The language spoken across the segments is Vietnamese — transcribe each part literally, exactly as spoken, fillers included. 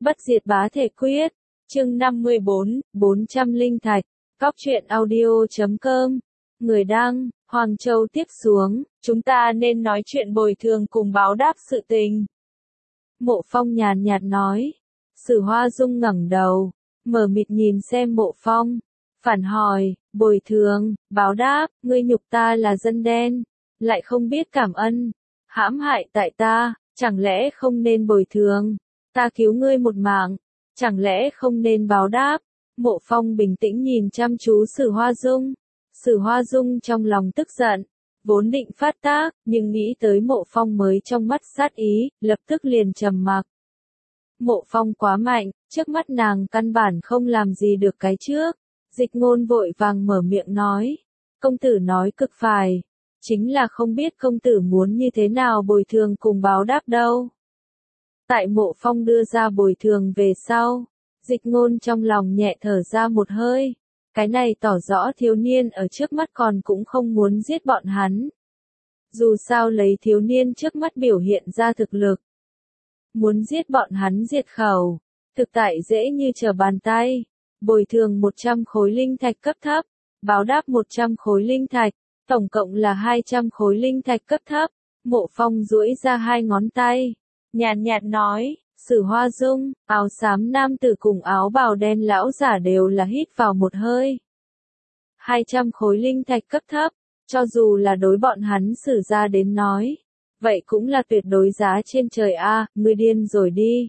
Bất diệt bá thể quyết, chương năm mươi bốn, bốn trăm linh thạch, Cóc truyện audio chấm com, người đăng, Hoàng Châu tiếp xuống, chúng ta nên nói chuyện bồi thường cùng báo đáp sự tình. Mộ Phong nhàn nhạt nói, Sử Hoa Dung ngẩng đầu, mở mịt nhìn xem Mộ Phong, phản hỏi, bồi thường, báo đáp, ngươi nhục ta là dân đen, lại không biết cảm ân, hãm hại tại ta, chẳng lẽ không nên bồi thường? Ta cứu ngươi một mạng, chẳng lẽ không nên báo đáp? Mộ Phong bình tĩnh nhìn chăm chú Sử Hoa Dung. Sử Hoa Dung trong lòng tức giận, vốn định phát tác, nhưng nghĩ tới Mộ Phong mới trong mắt sát ý, lập tức liền trầm mặc. Mộ Phong quá mạnh, trước mắt nàng căn bản không làm gì được cái trước. Dịch Ngôn vội vàng mở miệng nói, công tử nói cực phải, chính là không biết công tử muốn như thế nào bồi thường cùng báo đáp đâu. Tại Mộ Phong đưa ra bồi thường về sau, Dịch Ngôn trong lòng nhẹ thở ra một hơi, cái này tỏ rõ thiếu niên ở trước mắt còn cũng không muốn giết bọn hắn. Dù sao lấy thiếu niên trước mắt biểu hiện ra thực lực, muốn giết bọn hắn diệt khẩu, thực tại dễ như trở bàn tay. Bồi thường một trăm khối linh thạch cấp thấp, báo đáp một trăm khối linh thạch, tổng cộng là hai trăm khối linh thạch cấp thấp. Mộ Phong duỗi ra hai ngón tay, nhàn nhạt nói, Sử Hoa Dung, áo xám nam tử cùng áo bào đen lão giả đều là hít vào một hơi. hai trăm khối linh thạch cấp thấp, cho dù là đối bọn hắn Sử ra đến nói, vậy cũng là tuyệt đối giá trên trời a, à, ngươi điên rồi đi.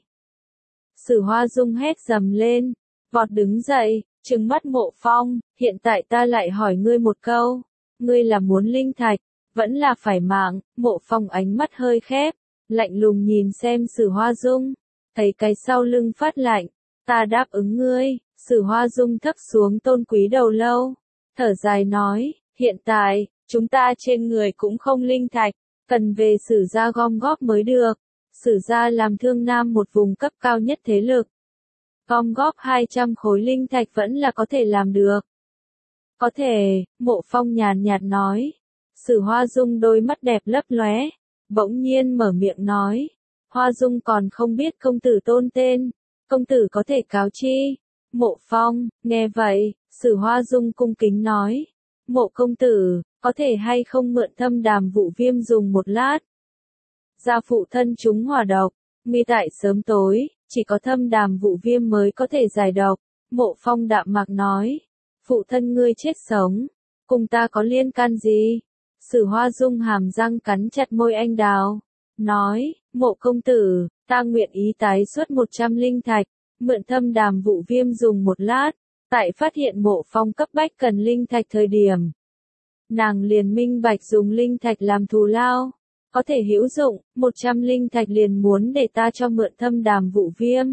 Sử Hoa Dung hét dầm lên, vọt đứng dậy, trừng mắt Mộ Phong, hiện tại ta lại hỏi ngươi một câu, ngươi là muốn linh thạch, vẫn là phải mạng? Mộ Phong ánh mắt hơi khép, lạnh lùng nhìn xem Sử Hoa Dung, thấy cái sau lưng phát lạnh, ta đáp ứng ngươi. Sử Hoa Dung thấp xuống tôn quý đầu lâu, thở dài nói, hiện tại, chúng ta trên người cũng không linh thạch, cần về Sử gia gom góp mới được. Sử gia làm Thương Nam một vùng cấp cao nhất thế lực, gom góp hai trăm khối linh thạch vẫn là có thể làm được. Có thể, Mộ Phong nhàn nhạt nói. Sử Hoa Dung đôi mắt đẹp lấp lóe, bỗng nhiên mở miệng nói, Hoa Dung còn không biết công tử tôn tên, công tử có thể cáo chi? Mộ Phong, nghe vậy, Sử Hoa Dung cung kính nói, Mộ công tử, có thể hay không mượn Thâm Đàm Vụ Viêm dùng một lát? Gia phụ thân chúng hỏa độc, nguy tại sớm tối, chỉ có Thâm Đàm Vụ Viêm mới có thể giải độc. Mộ Phong đạm mạc nói, phụ thân ngươi chết sống, cùng ta có liên can gì? Sử Hoa Dung hàm răng cắn chặt môi anh đào, nói, Mộ công tử, ta nguyện ý tái xuất một trăm linh thạch, mượn Thâm Đàm Vụ Viêm dùng một lát. Tại phát hiện Mộ Phong cấp bách cần linh thạch thời điểm, nàng liền minh bạch dùng linh thạch làm thù lao, có thể hữu dụng, một trăm linh thạch liền muốn để ta cho mượn Thâm Đàm Vụ Viêm.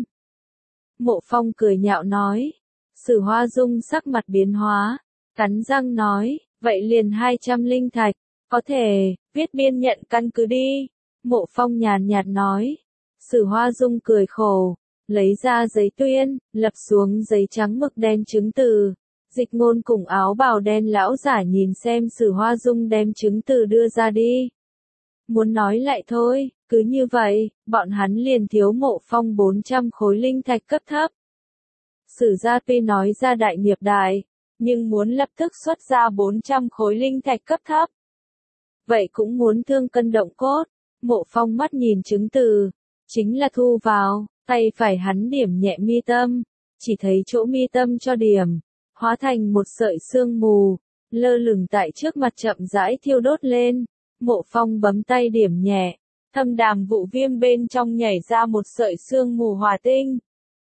Mộ Phong cười nhạo nói. Sử Hoa Dung sắc mặt biến hóa, cắn răng nói, vậy liền hai trăm linh thạch, có thể, viết biên nhận căn cứ đi. Mộ Phong nhàn nhạt nói. Sử Hoa Dung cười khổ, lấy ra giấy tuyên, lập xuống giấy trắng mực đen chứng từ. Dịch Ngôn cùng áo bào đen lão giả nhìn xem Sử Hoa Dung đem chứng từ đưa ra đi. Muốn nói lại thôi, cứ như vậy, bọn hắn liền thiếu Mộ Phong bốn trăm khối linh thạch cấp thấp. Sử gia tuy nói ra đại nghiệp đại, nhưng muốn lập tức xuất ra bốn trăm khối linh thạch cấp thấp, vậy cũng muốn thương cân động cốt. Mộ Phong mắt nhìn chứng từ, chính là thu vào, tay phải hắn điểm nhẹ mi tâm, chỉ thấy chỗ mi tâm cho điểm, hóa thành một sợi sương mù, lơ lửng tại trước mặt chậm rãi thiêu đốt lên. Mộ Phong bấm tay điểm nhẹ, Thâm Đàm Vụ Viêm bên trong nhảy ra một sợi sương mù hỏa tinh.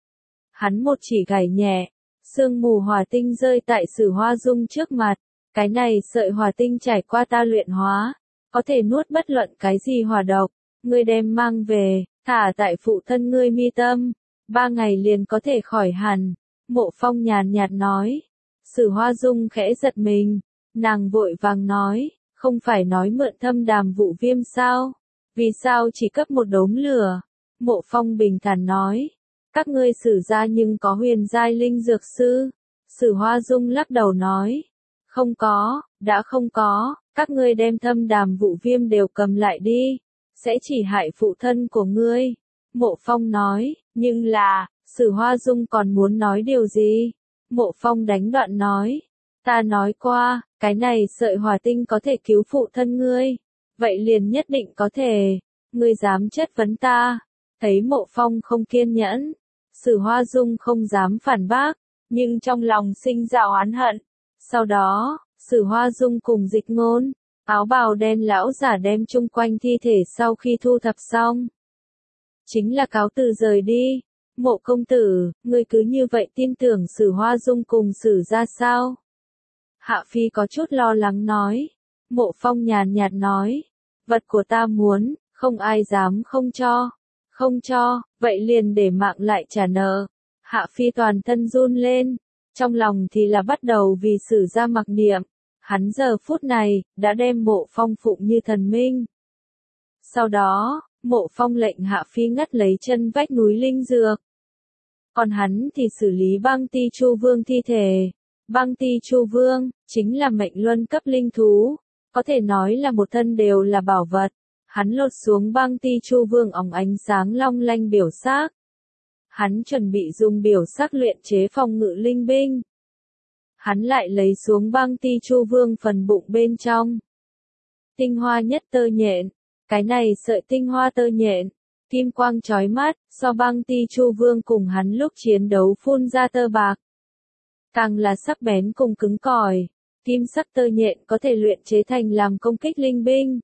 Hắn một chỉ gảy nhẹ, sương mù hỏa tinh rơi tại Sử Hoa Dung trước mặt, cái này sợi hỏa tinh trải qua ta luyện hóa, có thể nuốt bất luận cái gì hỏa độc, ngươi đem mang về, thả tại phụ thân ngươi mi tâm, ba ngày liền có thể khỏi hẳn. Mộ Phong nhàn nhạt nói. Sử Hoa Dung khẽ giật mình, nàng vội vàng nói, không phải nói mượn Thâm Đàm Vụ Viêm sao? Vì sao chỉ cấp một đốm lửa? Mộ Phong bình thản nói, các ngươi Sử gia nhưng có huyền giai linh dược sư? Sử Hoa Dung lắc đầu nói, không có, đã không có, các ngươi đem Thâm Đàm Vụ Viêm đều cầm lại đi, sẽ chỉ hại phụ thân của ngươi. Mộ Phong nói, nhưng là, Sử Hoa Dung còn muốn nói điều gì? Mộ Phong đánh đoạn nói, ta nói qua, cái này sợi hỏa tinh có thể cứu phụ thân ngươi, vậy liền nhất định có thể, ngươi dám chất vấn ta? Thấy Mộ Phong không kiên nhẫn, Sử Hoa Dung không dám phản bác, nhưng trong lòng sinh ra oán hận. Sau đó, Sử Hoa Dung cùng Dịch Ngôn, áo bào đen lão giả đem chung quanh thi thể sau khi thu thập xong, chính là cáo từ rời đi. Mộ công tử, ngươi cứ như vậy tin tưởng Sử Hoa Dung cùng Sử ra sao? Hạ Phi có chút lo lắng nói. Mộ Phong nhàn nhạt nói, vật của ta muốn, không ai dám không cho. Không cho, vậy liền để mạng lại trả nợ. Hạ Phi toàn thân run lên, trong lòng thì là bắt đầu vì Sử ra mặc niệm. Hắn giờ phút này, đã đem Mộ Phong phụng như thần minh. Sau đó, Mộ Phong lệnh Hạ Phi ngắt lấy chân vách núi linh dược. Còn hắn thì xử lý Băng Ti Chu Vương thi thể. Băng Ti Chu Vương, chính là mệnh luân cấp linh thú. Có thể nói là một thân đều là bảo vật. Hắn lột xuống Băng Ti Chu Vương óng ánh sáng long lanh biểu xác. Hắn chuẩn bị dùng biểu sắc luyện chế phòng ngự linh binh. Hắn lại lấy xuống Băng Ti Chu Vương phần bụng bên trong. Tinh hoa nhất tơ nhện. Cái này sợi tinh hoa tơ nhện, kim quang chói mắt, so Băng Ti Chu Vương cùng hắn lúc chiến đấu phun ra tơ bạc. Càng là sắc bén cùng cứng cỏi, kim sắc tơ nhện có thể luyện chế thành làm công kích linh binh.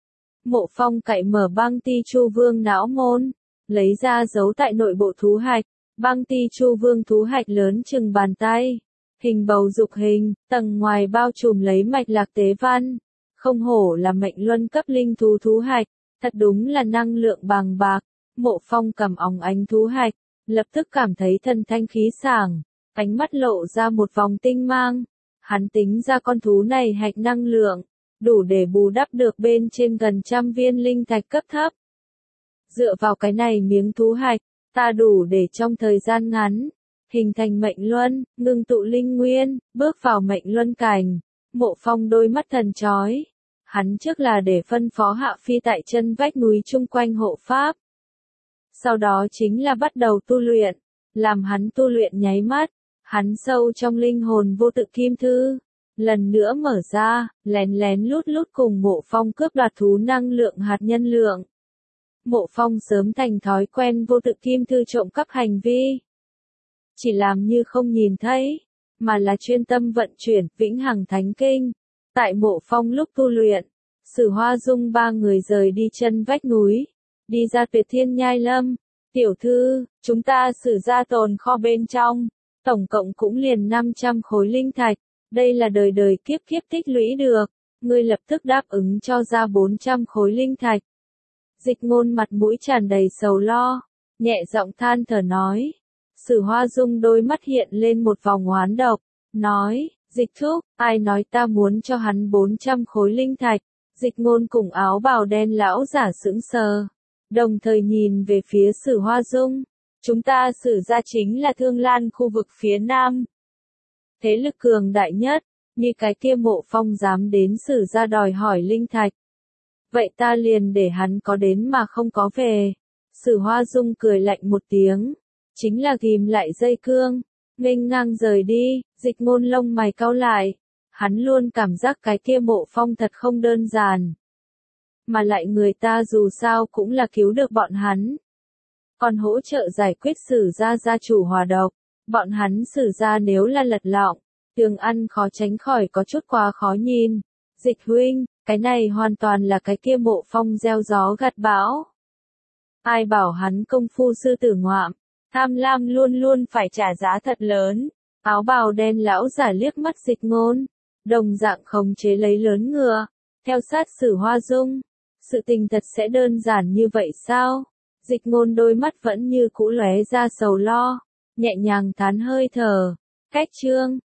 Mộ Phong cạy mở Băng Ti Chu Vương não môn, lấy ra giấu tại nội bộ thú hạch. Băng Ti Chu Vương thú hạch lớn chừng bàn tay, hình bầu dục hình, tầng ngoài bao trùm lấy mạch lạc tế văn. Không hổ là mệnh luân cấp linh thú thú hạch, thật đúng là năng lượng bàng bạc. Mộ Phong cầm óng ánh thú hạch, lập tức cảm thấy thần thanh khí sảng, ánh mắt lộ ra một vòng tinh mang. Hắn tính ra con thú này hạch năng lượng, đủ để bù đắp được bên trên gần trăm viên linh thạch cấp thấp. Dựa vào cái này miếng thú hạch, ta đủ để trong thời gian ngắn, hình thành mệnh luân, ngưng tụ linh nguyên, bước vào mệnh luân cảnh. Mộ Phong đôi mắt thần chói. Hắn trước là để phân phó Hạ Phi tại chân vách núi chung quanh hộ pháp. Sau đó chính là bắt đầu tu luyện. Làm hắn tu luyện nháy mắt, hắn sâu trong linh hồn vô tự kim thư. Lần nữa mở ra, lén lén lút lút cùng Mộ Phong cướp đoạt thú năng lượng hạt nhân lượng. Mộ Phong sớm thành thói quen vô tự kim thư trộm cắp hành vi. Chỉ làm như không nhìn thấy, mà là chuyên tâm vận chuyển Vĩnh Hằng Thánh Kinh. Tại Mộ Phong lúc tu luyện, Sử Hoa Dung ba người rời đi chân vách núi, đi ra Tuyệt Thiên Nhai Lâm. Tiểu thư, chúng ta Sử ra tồn kho bên trong, tổng cộng cũng liền năm trăm khối linh thạch, đây là đời đời kiếp kiếp tích lũy được, ngươi lập tức đáp ứng cho ra bốn trăm khối linh thạch. Dịch Ngôn mặt mũi tràn đầy sầu lo, nhẹ giọng than thở nói. Sử Hoa Dung đôi mắt hiện lên một vòng oán độc, nói, Dịch thúc, ai nói ta muốn cho hắn bốn trăm khối linh thạch? Dịch Ngôn cùng áo bào đen lão giả sững sờ, đồng thời nhìn về phía Sử Hoa Dung. Chúng ta Sử ra chính là Thương Lan khu vực phía Nam. Thế lực cường đại nhất, như cái kia Mộ Phong dám đến Sử ra đòi hỏi linh thạch. Vậy ta liền để hắn có đến mà không có về. Sử Hoa Dung cười lạnh một tiếng, chính là ghim lại dây cương, nghênh ngang rời đi. Dịch Ngôn lông mày cau lại, hắn luôn cảm giác cái kia Mộ Phong thật không đơn giản. Mà lại người ta dù sao cũng là cứu được bọn hắn. Còn hỗ trợ giải quyết Sử gia gia chủ hòa độc, bọn hắn Sử gia nếu là lật lọng, đường ăn khó tránh khỏi có chút quá khó nhìn. Dịch huynh, cái này hoàn toàn là cái kia Mộ Phong gieo gió gặt bão. Ai bảo hắn công phu sư tử ngoạm, tham lam luôn luôn phải trả giá thật lớn. Áo bào đen lão giả liếc mắt Dịch Ngôn, đồng dạng khống chế lấy lớn ngựa, theo sát Sử Hoa Dung. Sự tình thật sẽ đơn giản như vậy sao? Dịch Ngôn đôi mắt vẫn như cũ lóe ra sầu lo, nhẹ nhàng thán hơi thở. Cách chương